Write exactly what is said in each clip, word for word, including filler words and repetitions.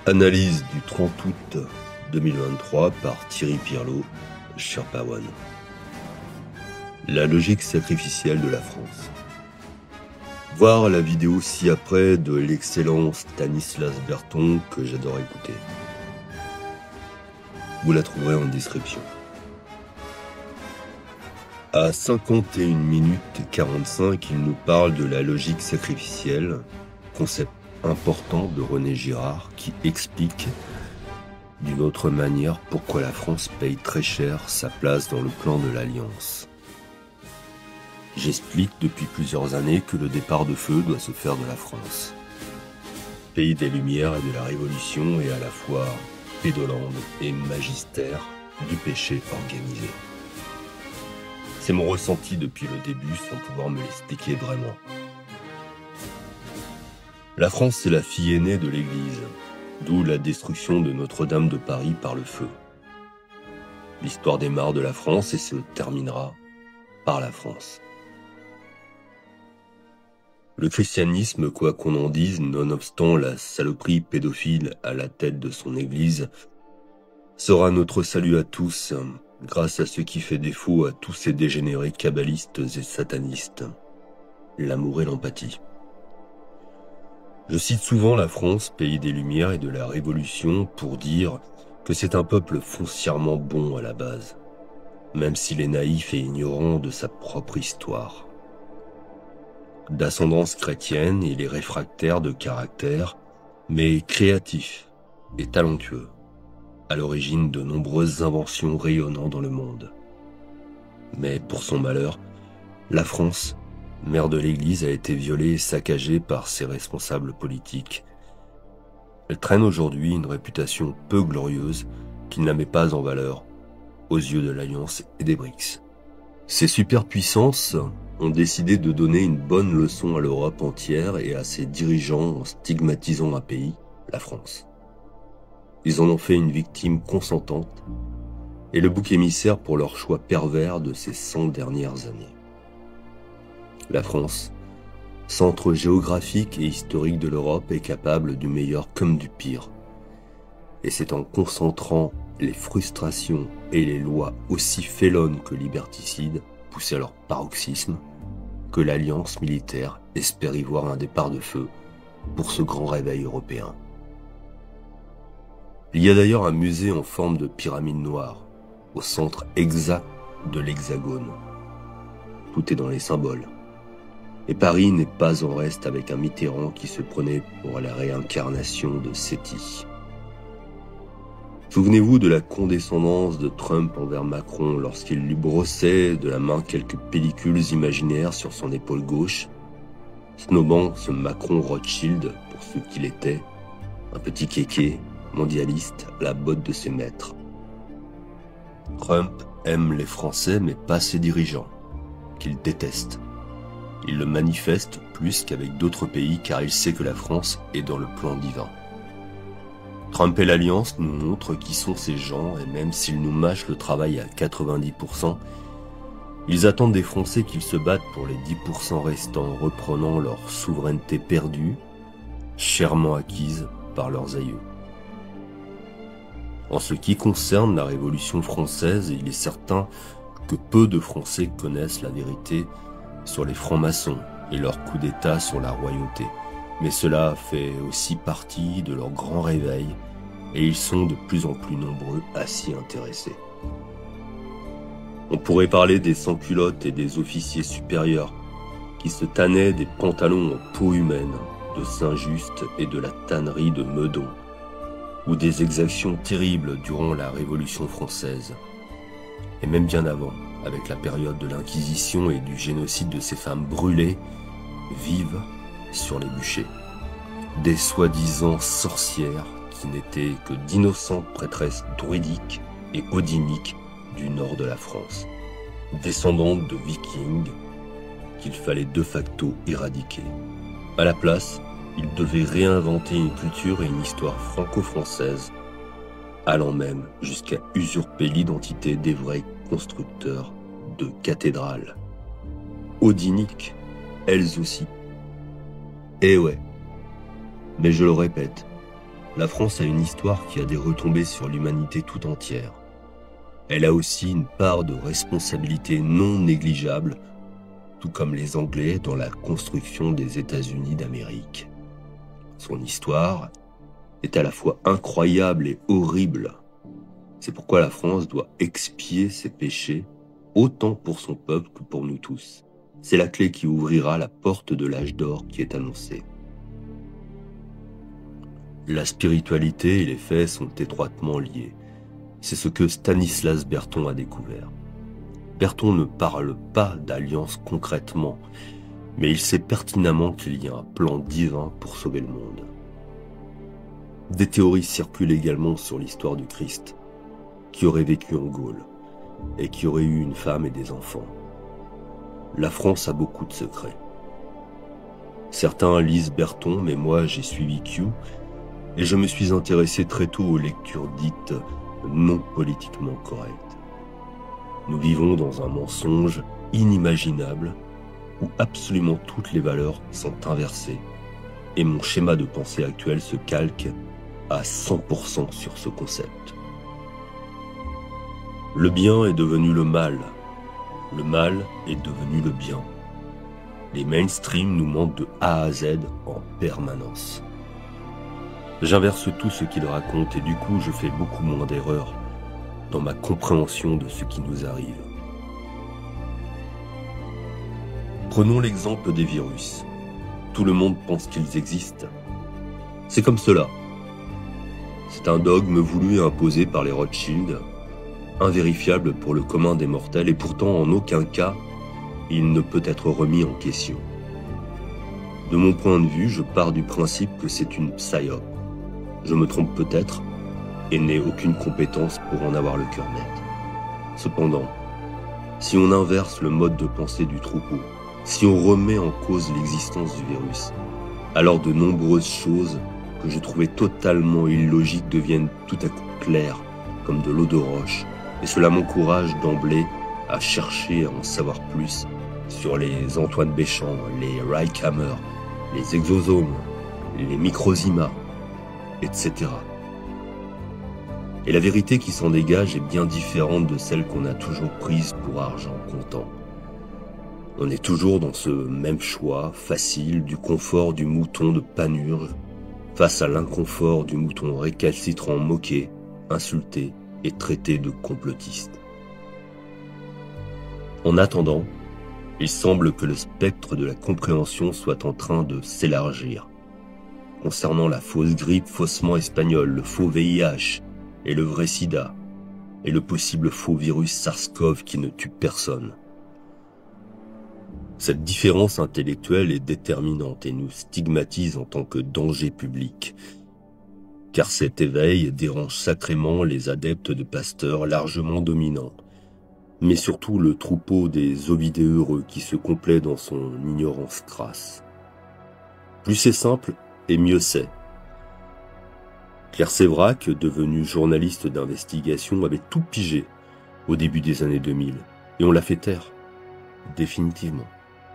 Analyse du trente août deux mille vingt-trois par Thierry Pirlot, Sherpa One. La logique sacrificielle de la France. Voir la vidéo ci-après de l'excellent Stanislas Berton que j'adore écouter. Vous la trouverez en description. À cinquante et une minutes quarante-cinq, il nous parle de la logique sacrificielle, concept important de René Girard qui explique d'une autre manière pourquoi la France paye très cher sa place dans le plan de l'Alliance. J'explique depuis plusieurs années que le départ de feu doit se faire de la France. Pays des Lumières et de la Révolution et à la fois pédolande et magistère du péché organisé. C'est mon ressenti depuis le début sans pouvoir me l'expliquer vraiment. La France, c'est la fille aînée de l'Église, d'où la destruction de Notre-Dame de Paris par le feu. L'histoire démarre de la France et se terminera par la France. Le christianisme, quoi qu'on en dise, nonobstant la saloperie pédophile à la tête de son Église, sera notre salut à tous, grâce à ce qui fait défaut à tous ces dégénérés kabbalistes et satanistes, l'amour et l'empathie. Je cite souvent la France, pays des Lumières et de la Révolution, pour dire que c'est un peuple foncièrement bon à la base, même s'il est naïf et ignorant de sa propre histoire. D'ascendance chrétienne, il est réfractaire de caractère, mais créatif et talentueux, à l'origine de nombreuses inventions rayonnant dans le monde. Mais pour son malheur, la France, mère de l'Église, a été violée et saccagée par ses responsables politiques. Elle traîne aujourd'hui une réputation peu glorieuse qui ne la met pas en valeur aux yeux de l'Alliance et des BRICS. Ces superpuissances ont décidé de donner une bonne leçon à l'Europe entière et à ses dirigeants en stigmatisant un pays, la France. Ils en ont fait une victime consentante et le bouc émissaire pour leur choix pervers de ces cent dernières années. La France, centre géographique et historique de l'Europe, est capable du meilleur comme du pire. Et c'est en concentrant les frustrations et les lois aussi félonnes que liberticides, poussées à leur paroxysme, que l'alliance militaire espère y voir un départ de feu pour ce grand réveil européen. Il y a d'ailleurs un musée en forme de pyramide noire, au centre exact de l'hexagone. Tout est dans les symboles. Et Paris n'est pas en reste avec un Mitterrand qui se prenait pour la réincarnation de Séti. Souvenez-vous de la condescendance de Trump envers Macron lorsqu'il lui brossait de la main quelques pellicules imaginaires sur son épaule gauche, snobant ce Macron Rothschild pour ce qu'il était, un petit kéké mondialiste à la botte de ses maîtres. Trump aime les Français mais pas ses dirigeants, qu'il déteste. Il le manifeste plus qu'avec d'autres pays car il sait que la France est dans le plan divin. Trump et l'Alliance nous montrent qui sont ces gens et même s'ils nous mâchent le travail à quatre-vingt-dix pour cent, ils attendent des Français qu'ils se battent pour les dix pour cent restants, reprenant leur souveraineté perdue, chèrement acquise par leurs aïeux. En ce qui concerne la Révolution française, il est certain que peu de Français connaissent la vérité sur les francs-maçons et leur coup d'État sur la royauté. Mais cela fait aussi partie de leur grand réveil et ils sont de plus en plus nombreux à s'y intéresser. On pourrait parler des sans-culottes et des officiers supérieurs qui se tannaient des pantalons en peau humaine de Saint-Just et de la tannerie de Meudon, ou des exactions terribles durant la Révolution française, et même bien avant, avec la période de l'Inquisition et du génocide de ces femmes brûlées, vives sur les bûchers. Des soi-disant sorcières qui n'étaient que d'innocentes prêtresses druidiques et odiniques du nord de la France, descendantes de vikings qu'il fallait de facto éradiquer. À la place, ils devaient réinventer une culture et une histoire franco-française, allant même jusqu'à usurper l'identité des vrais constructeurs de cathédrales. Odiniques, elles aussi. Eh ouais, mais je le répète, la France a une histoire qui a des retombées sur l'humanité tout entière. Elle a aussi une part de responsabilité non négligeable, tout comme les Anglais dans la construction des États-Unis d'Amérique. Son histoire est à la fois incroyable et horrible. C'est pourquoi la France doit expier ses péchés, autant pour son peuple que pour nous tous. C'est la clé qui ouvrira la porte de l'âge d'or qui est annoncé. La spiritualité et les faits sont étroitement liés. C'est ce que Stanislas Berton a découvert. Berton ne parle pas d'alliance concrètement, mais il sait pertinemment qu'il y a un plan divin pour sauver le monde. Des théories circulent également sur l'histoire du Christ, qui aurait vécu en Gaule et qui aurait eu une femme et des enfants. La France a beaucoup de secrets. Certains lisent Berton, mais moi j'ai suivi Q et je me suis intéressé très tôt aux lectures dites non politiquement correctes. Nous vivons dans un mensonge inimaginable où absolument toutes les valeurs sont inversées et mon schéma de pensée actuel se calque à cent pour cent sur ce concept. Le bien est devenu le mal, le mal est devenu le bien. Les mainstreams nous mentent de A à Z en permanence. J'inverse tout ce qu'ils racontent et du coup je fais beaucoup moins d'erreurs dans ma compréhension de ce qui nous arrive. Prenons l'exemple des virus. Tout le monde pense qu'ils existent. C'est comme cela. C'est un dogme voulu et imposé par les Rothschild, invérifiable pour le commun des mortels et pourtant en aucun cas il ne peut être remis en question. De mon point de vue, je pars du principe que c'est une psyop. Je me trompe peut-être et n'ai aucune compétence pour en avoir le cœur net. Cependant, si on inverse le mode de pensée du troupeau, si on remet en cause l'existence du virus, alors de nombreuses choses que je trouvais totalement illogiques deviennent tout à coup claires, comme de l'eau de roche, et cela m'encourage d'emblée à chercher à en savoir plus sur les Antoine Béchamp, les Reichhammer, les exosomes, les microzymas, et cetera. Et la vérité qui s'en dégage est bien différente de celle qu'on a toujours prise pour argent comptant. On est toujours dans ce même choix facile du confort du mouton de Panurge face à l'inconfort du mouton récalcitrant moqué, insulté et traité de complotiste. En attendant, il semble que le spectre de la compréhension soit en train de s'élargir. Concernant la fausse grippe faussement espagnole, le faux V I H et le vrai sida, et le possible faux virus SARS-CoV qui ne tue personne. Cette différence intellectuelle est déterminante et nous stigmatise en tant que danger public, car cet éveil dérange sacrément les adeptes de Pasteur largement dominants, mais surtout le troupeau des ovidés heureux qui se complaît dans son ignorance crasse. Plus c'est simple, et mieux c'est. Claire Sévrac, devenue journaliste d'investigation, avait tout pigé au début des années deux mille, et on l'a fait taire, définitivement.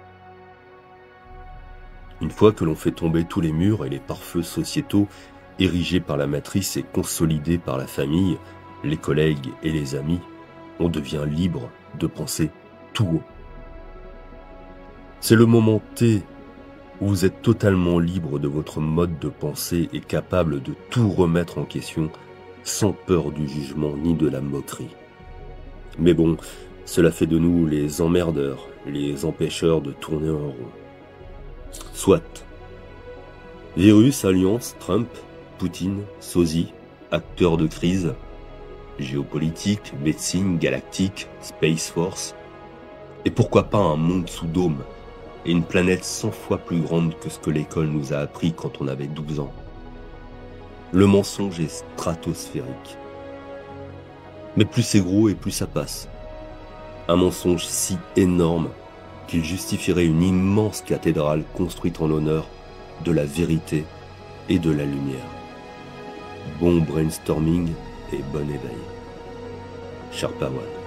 Une fois que l'on fait tomber tous les murs et les pare-feux sociétaux érigés par la matrice et consolidés par la famille, les collègues et les amis, on devient libre de penser tout haut. C'est le moment T où vous êtes totalement libre de votre mode de pensée et capable de tout remettre en question sans peur du jugement ni de la moquerie. Mais bon, cela fait de nous les emmerdeurs, les empêcheurs de tourner en rond. Soit. Virus, alliance, Trump, Poutine, sosie, acteurs de crise, géopolitique, médecine, galactique, Space Force, et pourquoi pas un monde sous dôme, et une planète cent fois plus grande que ce que l'école nous a appris quand on avait douze ans. Le mensonge est stratosphérique. Mais plus c'est gros et plus ça passe. Un mensonge si énorme qu'il justifierait une immense cathédrale construite en l'honneur de la vérité et de la lumière. Bon brainstorming et bon éveil. Sharpawan.